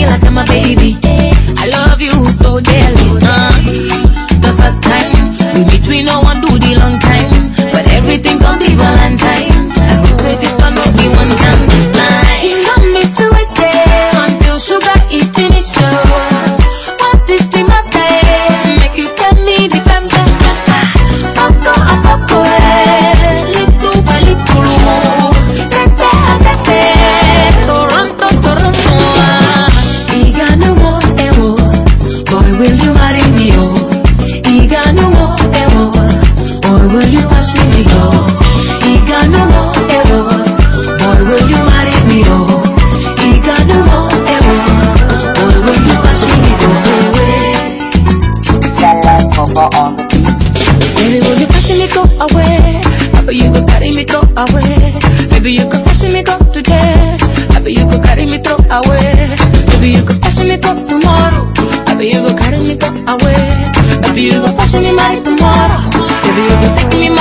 me like I'm a baby. I love you so dearly. The first time we meet, we no one do the long time, but everything come be Valentine. I hope that this one will be one time this time. She got me to wait there until sugar is finished. What is the matter? Make you tell me the time. Poco, little by little more. Toronto. Iga no more, boy, will you marry me? Iga no more, boy, will you fashion me? Iga no more, boy, will you marry me? Iga no more, boy, will you fashion me? Satellite Papa on the beat. Baby, will you fashion me go away? Happy you go carry me throw away. Baby, you go fashion me go today. Happy you go carry me throw away. Baby, you go fashion me go tomorrow. Happy you go carry me go away. Baby, you go fashion me marry tomorrow. Baby, you go take me